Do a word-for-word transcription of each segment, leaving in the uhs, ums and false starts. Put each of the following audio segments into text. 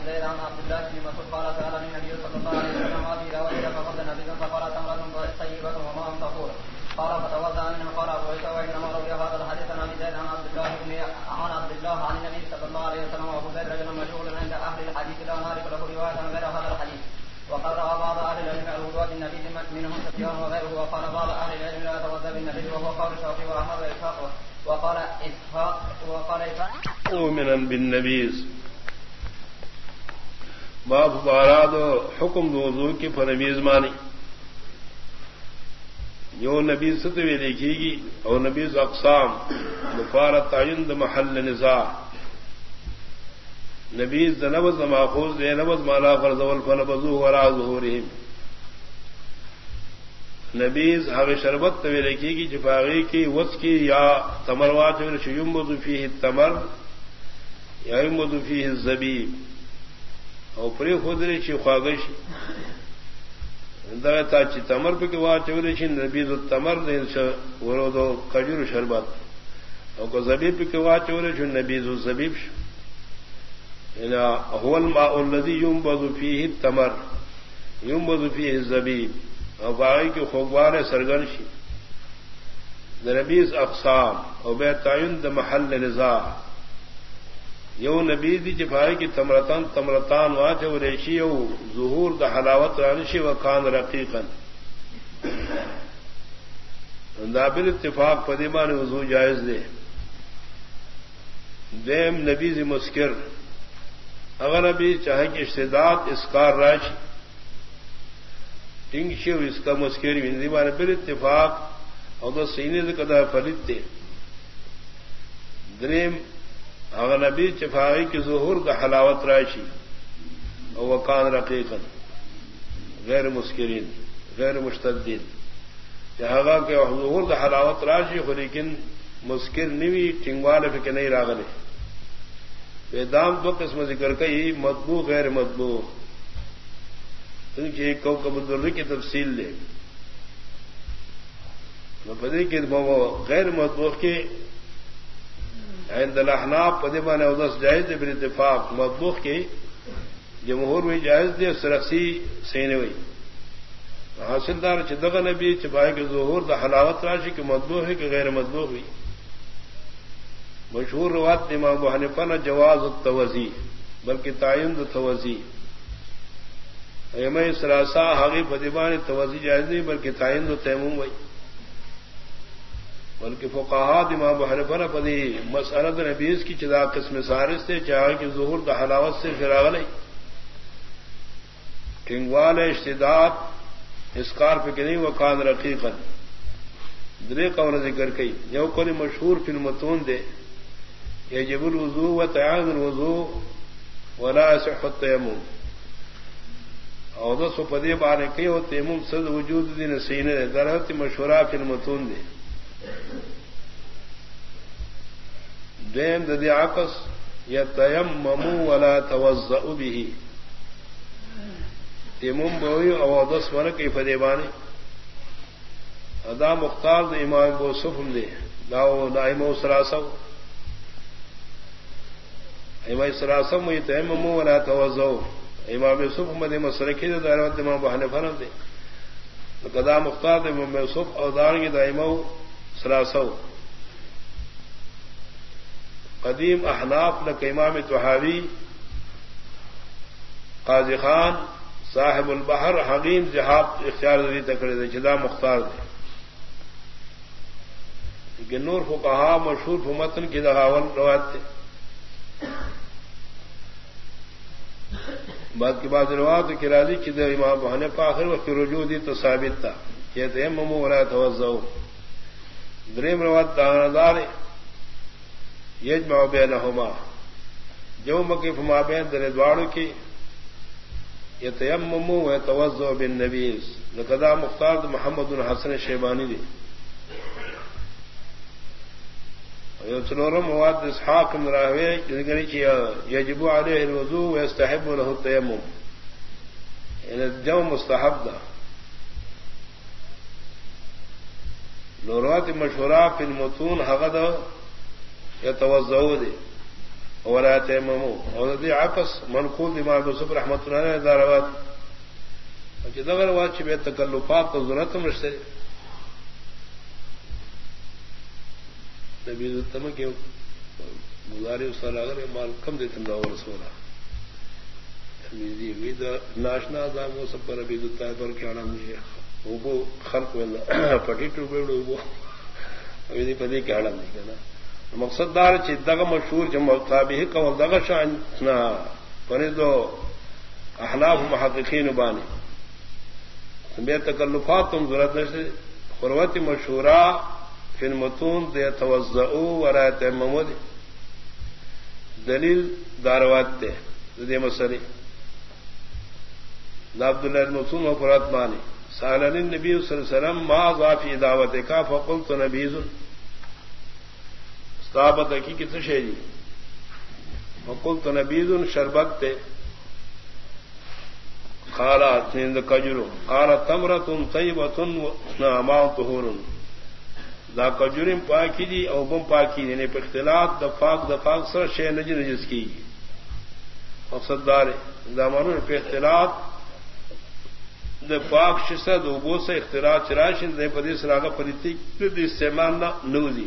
زيد عن عبد الله بن مسعود قال سألني النبي صلى الله عليه وسلم هذه رواية فقد نبي فقال تمرة طيبة وماء طهور قال فتوضأ منه قال أبو عيسى وإنما روي هذا الحديث عن أبي زيد عن عبد الله بن عن عبد الله عن النبي صلى الله عليه وسلم وأبو زيد رجل مشهور عند أهل الحديث لا نعرف له رواية غير هذا الحديث. وقال روى بعض أهل العلم الوضوء بالنبي منهم سفيان وغيره وقال بعض أهل العلم لا يتوضأ بالنبي وهو قول الشافعي وأحمد وإسحاق وقال إسحاق وقال إسحاق مؤمنا بالنبي. باب باراد حکم دو وضو کی فرمیز مانی جو نبی ستوی لکھی گی اور نبیز اقسام مفارت تعین محل نزاع نبیز نبض ماخوذ دے نبض مالا فرضول فنبذو وراء ظہورہم نبیز حق شربت توی لکھی گی جفاغی کی وس کی یا تمروات یمبذ فیہ التمر یا یمبذ فیہ الزبیب او پری خودری چی خواگش دا تا چی تمر پہ کی وا چوری چی نبیذ التمر دین چ ورودو کجور شربت او کو زبیب پہ کی وا چوری چی نبیذ الزبیب انا هو الماء الذي ينبذ فيه التمر ينبذ فيه الزبيب او باقی کی خوگوار سرگنشی نبیذ اقسام او بے تعین د محل نزاع یو نبی دی جفائی کی تمرتان تمرتان واچ و ریشی او ظہور دا حلاوت رانشی و کان رقیقا دابل اتفاق پدیمان وضو جائز دے دیم نبیز مسکر اگر نبی چاہے کہ اشتداد اسکار راشی ٹنگشی و اس کا مسکر دیمان بل اتفاق او دا سینے دا کدا فرد دے دریم اگر نبی چفائی کی ظہور کا حلاوت راشی اور وقان رقیقا غیر مسکرین غیر مشتدین جہاں کہ ظہور کا حلاوت راشی خو لیکن مسکر نوی ٹنگوال فکر نہیں راغلے بیدام دو قسم ذکر کئی مطبوع غیر مطبوع کیونکہ کوکب الدر کی تفصیل لے پدے کہ غیر مطبوع کے عند الاحناف پدیبان اودس جائز دے بالاتفاق مطبوخ کی جمہور میں جائز دے سرخسی سینے ہوئی حاصل دار چدغ نبی چپائے کے ظہور دا حلاوت راشی کہ مطبوخ ہے کہ غیر مطبوخ ہوئی مشہور روایت امام ابو حنیفہ نہ جواز التوزی بلکہ تعین التوزی ایمہ سراسا حقی پدیبان توزی جائز نہیں بلکہ تعین التیمم ہوئی بلکہ فقہاء امام ابو حنیفہ نے پدی مسألہ نبیز کی چدا قسم سارس سے چاہے کہ ظہور دا حلاوت سے فراغ لئی ٹنگوال اشتداد اسکار پہ کہ نہیں وقان رقیقا درے قول ذکر کئی جو کوئی مشہور فی المتون دے یجب الوضوء و تعین الوضوء ولا يصح التیمم اور دس و پدی بانے کئی ہو تیمم صد وجود دین سینے درہت مشہورہ فی المتون دے دین ددی عکس یتیمموا ولا توضؤوا به تیمم بوئی او دس من کی فدیبانی ادا مختار د امام ابو صفم دے داو نائم سراسو امام سراسو میں تیمموا ولا توضؤوا امام صفم دے مسلکی دے دعوت امام ابو حنیفہ دے قضا مختار دے امام صف او دارنگی دائمو سراسو قدیم احناف نہ امام طحاوی قاضی خان صاحب البحر حکیم جہاد اختیار دی تکڑے دے جدا مختار دے لیکن نور فقہا مشہور فمتن کی دغاون روایت تھے بعد کی بعض روایت کی راضی کی دے امام ابو حنیفہ آخر وقت رجوع دی تو ثابت تھا کہتے ہیں ممو ولا توضؤ دریم روایت داندار یجمع بینہما جو مکف ما بین در دوارو کی یتیمموا ویتوضؤ بالنبیذ لقدا مختار محمد بن حسن شیبانی دی یوسلورم مواد اسحاق بن راہوی جنگری کی یجب علیہ الوضوء ویستحب له التیمم یعنی جو مستحب دا نورات مشہورہ فی المتون حقد یتوضؤ دے ولا تيمموا اور دی عکس منقول امام یوسف رحمۃ اللہ علیہ داروات کہ دغه واچ به تکلفات تو ضرورت مشته نبی تم کے گزارے صلی اللہ علیہ مال کم دیتے ہیں اور رسولا میری وید ناشنا دا وہ سب پر ابھی دتا ہے پر کیا نام ہے وہ خلق ولا پٹی ٹو بیڑو وہ ابھی دی پدی کیا نام ہے نا مقصد دار چ دغه مشہور جمع تابع کو دغه شان نا پر دو احناف محققین بانی بے تکلفات تم ضرورت سے قروت مشہورہ فی المتون دے توضعوا ولا تیمموا دلیل داروات تے دے مسئلے عبداللہ المسون و فرات مانی سالن النبی صلی اللہ علیہ وسلم ما ضافی دعوت کا فقلت نبیذ استابت کی کس شیری فقلت نبیذ شربت تے قالت ہند کجرو قالت تمرۃ طیبۃ ماء طہور دا کجرم پاکی دی او بم پاکی دی نے اختلاط دفاق دفاق سر شے نج نجس کی مقصد دار دا مرو پہ اختلاط د پاک شسد او بو سے اختلاط چراشن دے پدی سراغ پدیتی دی استعمال نہ نوزی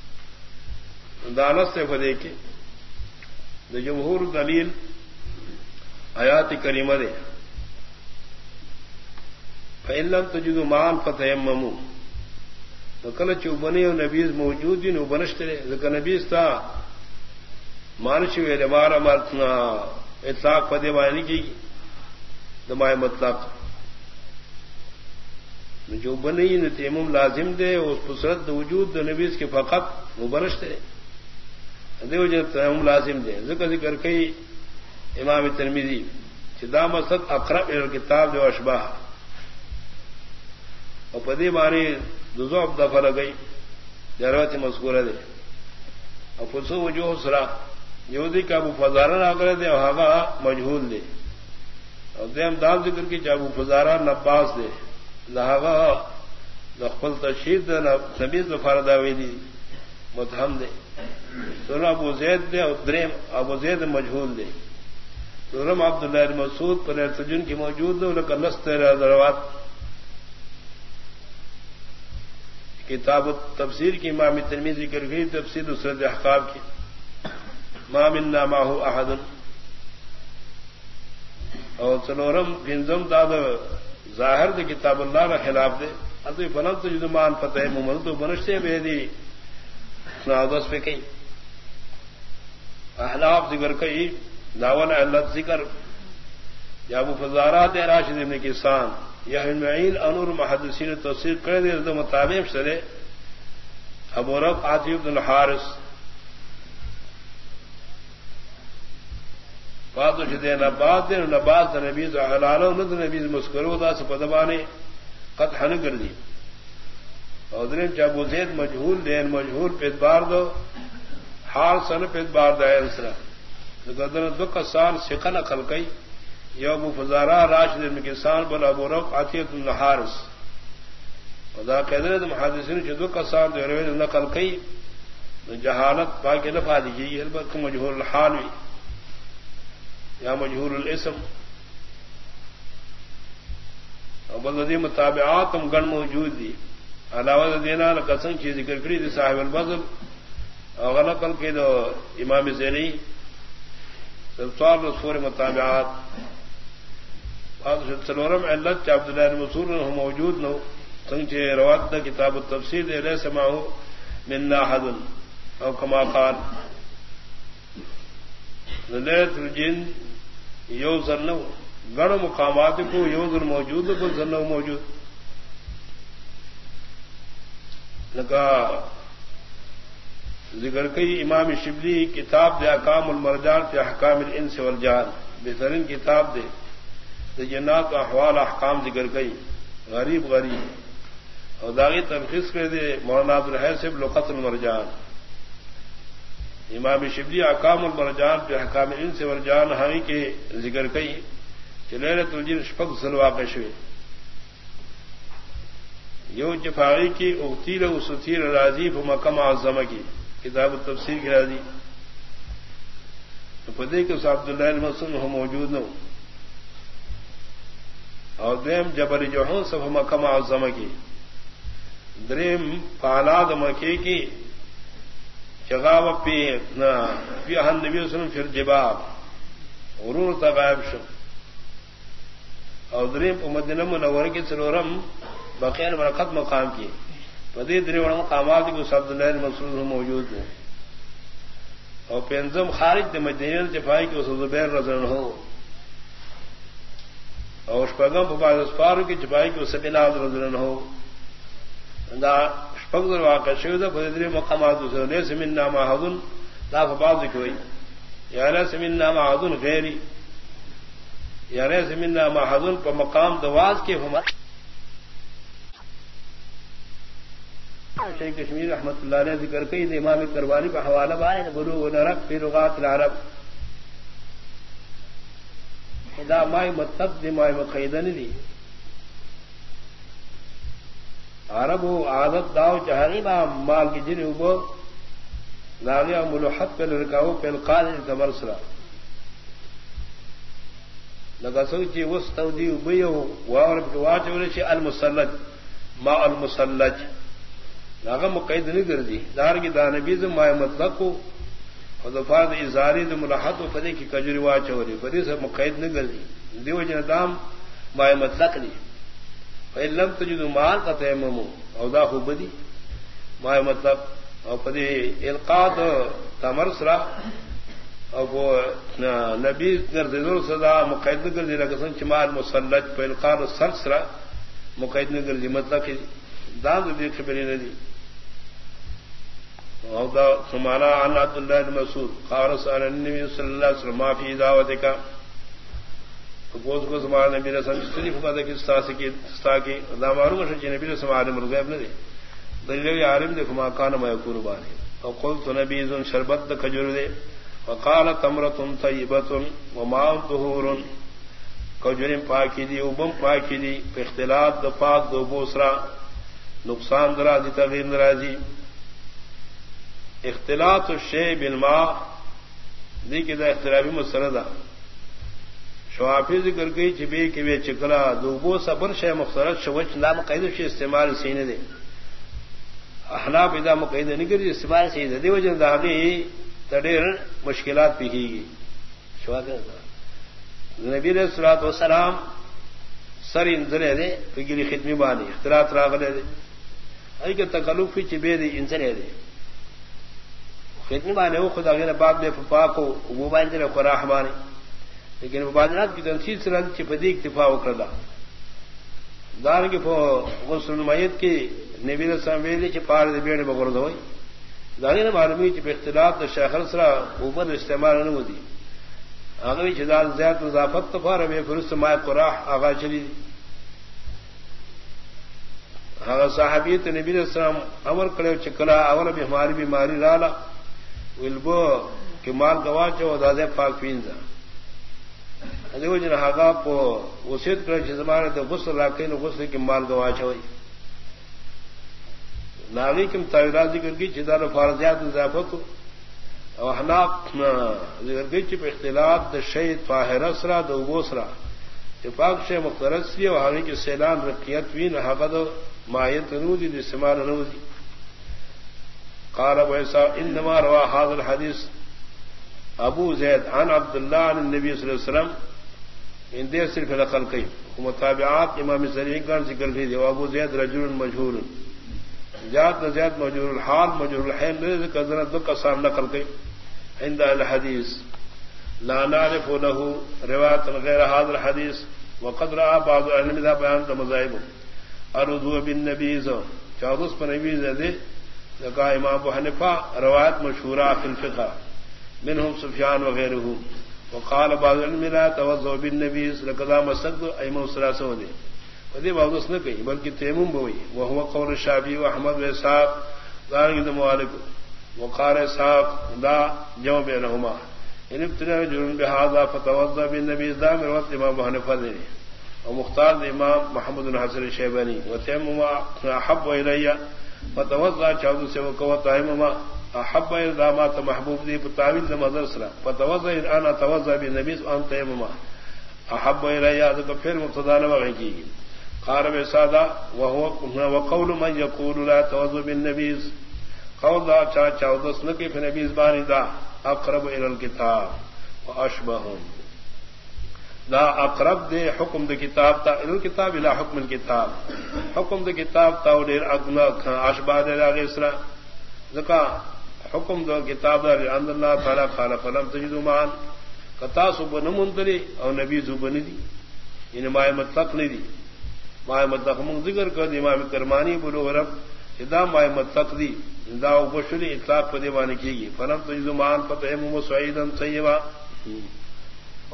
دانت سے فدی کے د جمہور دلیل آیات کریمہ دے فإن لم تجدوا ماء فتيمموا وکل چوبنی و نبیز موجود دین و بنشترے ذکر نبیز تا مانشوی رمارا مرتنا اطلاق پدے معنی کی دمائے مطلق جو بنی تیمم لازم دے اس پسرت وجود دو نبیز کے فقط وہ بنشترے دے وجہ تیمم لازم دے ذکر ذکر کئی امام ترمذی چدا مسد اقرب الکتاب جو اشباہ اور پدی معنی دوزو اب دفع لگئی ضرورت مذکورہ دے اور پسو وجوہ سرا یہودی کا ابو فزارہ نہ کرے دے اور مجہول دے اور دیم دام ذکر کی چاہ ابو فزارہ نباس دے لہذا نقبل تشہیر دے نبیز دفار داوی دی متہم دے سورہ ابو زید دے اور دریم ابو زید مجہول دے سورم عبداللہ مسعود پر ارتجن کی موجود دے لیکن نست ضروات کتاب تفسیر کی امام ترمذی ذکر گئی تفسیر نصرت احکام کی ما منا معه احد اور سنورم بنظم داد ظاہر دے کتاب اللہ کے خلاف دے اتے فلم تو جدمان فتح محمد تو بنشتے بے دی نادس پہ کئی احلاف ذکر کئی داول علت ذکر یا ابو فزارات راشد ابن کسان یا معین انور محدثین تفسیر کر دے تو مطابق سرے ابو رب عاطف بن الحارث بات دے نبات دے نبات نبی حلالو نہ نبی مسکرو دا سپدبانے قطع نہ کر دی اور درین چا ابو زید مجہول دے مجہول پہ بار دو حال سن پہ بار دا اسرا گدن دو کسان سکن عقل کئی یا ابو فزارہ راشد بن کسان بل ابو رب عطیت بن الحارث خدا قدرت محدثین جو کسان دے روی نقل کئی جہالت پاک نفع دی البتہ مجہول الحال وی یا مجہول الاسم اور بلدی مطابعات ہم گن موجود دی علاوہ دینا قسم کی ذکر کری دی صاحب البذل اور نقل کے دو امام زینی سلطان رسول مطابعات سلورم علت عبداللہ مسعود موجود نو سنچے روات دا کتاب التفسیر دے لے سماہو من احد او کما قال لیت الجن یو ذنو گڑ مقامات کو یو ذن موجود کو ذنو موجود لگا ذکر کئی امام شبلی کتاب دے احکام المرجان فی احکام الانس والجان بہترین کتاب دے جنات کا احوال احکام ذکر گئی غریب غریب اور داغی تلخیص کر دے مولانا عبدالحی سے لقت المرجان امام شبلی احکام المرجان پہ احکام ان سے ورجان ہائی کے ذکر کئی چلیرت الجن شپک سلواقع شوے یو جفاعی کی اغتیر اسطیر راضی مکم اعظم کی کتاب التفسیر کی راضی پدے کے عبد اللہ المسن ہو موجود ہوں اور دیم جبر جو ہوں سب مکہ معظمہ کی دریم پالاد مکے کی جگہ پی پی ہن نبی وسلم پھر جباب غرور تغائب شو اور دریم مدینہ منورہ کی سرورم بقیر برکت مقام کی پدی دریم مقامات کو عبد اللہ المسن موجود ہوں اور پینزم خارج دے مدینہ جفائی کی زبیر رضی اللہ عنہ اور شپغم فباز اسفار کی جفائی کی سبیلاد رضی اللہ عنہ دا شپغ واقع شہید بدری مقامات نے سمنا معهد لا فباز کوئی یا لا سمنا معهد غیری یا لا سمنا معهد پر مقام دواز کے ہم شیخ کشمیر رحمۃ اللہ علیہ ذکر کئی امام کروانی کا حوالہ بارے بلوغ العرب فی لغات العرب اذا ماء مطلب دماء مقیدن دی عرب عادت داو چہری با مال کی جن وہ لاغیا ملوحت پہ لڑکاو پہ القاضی تبرسرا لگا سوچی وس تودی وبیو واور واچ ولشی المسلج ما المسلج لاغا مقید نہیں کر دی دار کی دانبیز ماء مطلق کو دفاع ازاری د ملاحت و فدی کی کجری واچوری فدی سے مقید نہ کر دی دیو جن دام ماء مطلق دی فلم تجد مال کا تیمم او دا خو بدی ماء مطلق او فدی القاء تمرسرا او نبی کر ذل صدا مقید نہ کر دی لگن چمال مسلج فالقاء سرسرا مقید نہ کر دی مطلق دام دی خبر نہ دی وهذا سمعنا عن عبد الله بن مسعود قال سأل النبي صلى الله عليه وسلم ما في دعوتك فقوز کو سمعنا نبی رسول صرف قد کہ استاسی کی استاکی دا معلوم ہے کہ نبی رسول عالم الغیب نہ دے دلیل عالم دے ما کان ما یقول بانی فقلت نبی ذن شربت کھجور دے وقال تمرۃ طیبۃ وماء طهور کھجور پاکی دی وبم پاکی دی اختلاط د پاک دو بوسرا نقصان درا دی تغیر ناراضی اختلاط الشیء بالماء دی کہ دا اختلافی مسئلہ دا شوافی ذکر گئی چبی کہ وہ چکلا دوبو صبر شے مختصرت شوچ نام قید شے استعمال سینے دے احناف اذا مقید نہیں کری استعمال سینے دے وجہ داغی تڑیر مشکلات بھی کی گئی شوافی نبی علیہ الصلوۃ والسلام سر انزلے دے فگری ختمی بانی اختلاط راغلے دے ای کہ تکلف چبی دی انزلے دے فتنی مانے وہ خدا غیر باب میں فپا کو وہ باندھے کو رحمانی لیکن مبادرات کی تنصیص سے رد چپدی اکتفا وکردا دار کے غسل المیت کی نبی علیہ السلام ویلی چ پار دے بیڑ بغرد ہوئی داغین معلومی چ اختلاف د شیخ سرا اوپر استعمال نہ ودی اگے جدال زیادت اضافت تفار میں فرست ما قراح آغا چلی اگر صحابیت نبی علیہ السلام امر کرے چکلا اول بیماری بیماری لالا ولبو کہ مال گوا چو دادے پاک پینزا ادو جن ہاگا پو وصیت کرے چ زمانے تے غسل راکین غسل کی مال گوا چوئی ناوی کم تعویلات ذکر کی چدار فرضیات اضافت او حناق ذکر کی چ اختلاف د شیء طاہر اسرا دو بوسرا اتفاق سے مختصر سی او ہانی کے سیلان رقیت وین حقد مایت نودی دی استعمال نودی قال ابو عيسى انما روى هذا الحديث ابو زید عن عبد الله عن النبي صلى الله عليه وسلم ان دے صرف نقل کی متابعات امام زرعی کا ذکر کی جو ابو زید رجل مجهول جاءت زید مجهول الحال مجهول الحال ذکر دو کا سام نقل کی عند الحديث لا نعرف له روایت غیر هذا الحديث وقد راى بعض اهل المذهب بیان مذاہب الرضو بالنبي چودس پر نبی زدے لقا امام ابو حنیفہ روایت مشہورہ فی الفقہ منهم سفیان وغیرہ وقال بعض العلم لا توضؤ بالنبي لقد مسد ایمن ثلاثه دے ودی بعض نے کہی بلکہ تیمم ہوئی وهو قول الشافعی واحمد واسحاق ذلك المالك وقال اسحاق لا جمع بينهما ان ابتداء جرم بهذا فتوضأ بالنبي ذام روایت امام ابو حنیفہ نے ومختار امام محمد بن حسن الشیبانی وتیمم احب الی فتوضأ چاود سے وقوت تیمم احب الدامات محبوب دی تعویل مدر سرا فتوضا انا توضا بالنبي ان تيمم احب الى ذلك پھر مبتدا نہ کی قارب سادہ وهو وقول من يقول لا توضا بالنبي قول دا چا چودس نہ کہ نبی زبان دا اقرب الى الكتاب واشبههم دا اقرب دے حکم دے کتاب تا الى الكتاب الى حکم الكتاب حکم دے کتاب تا اور اگنا اشباہ دے اگے اسرا ذکا حکم دو کتاب دا ان اللہ تعالی خالق لم تجدوا معا کتا سب نمندری اور نبی زبن دی ان مائے مطلق نہیں دی مائے مطلق من ذکر کر دی امام کرمانی بلو رب ادا مائے مطلق دی دا بشری اطلاق پر دیوانی کی گی فلم تجدوا معا فتیمموا صعیدا طیبا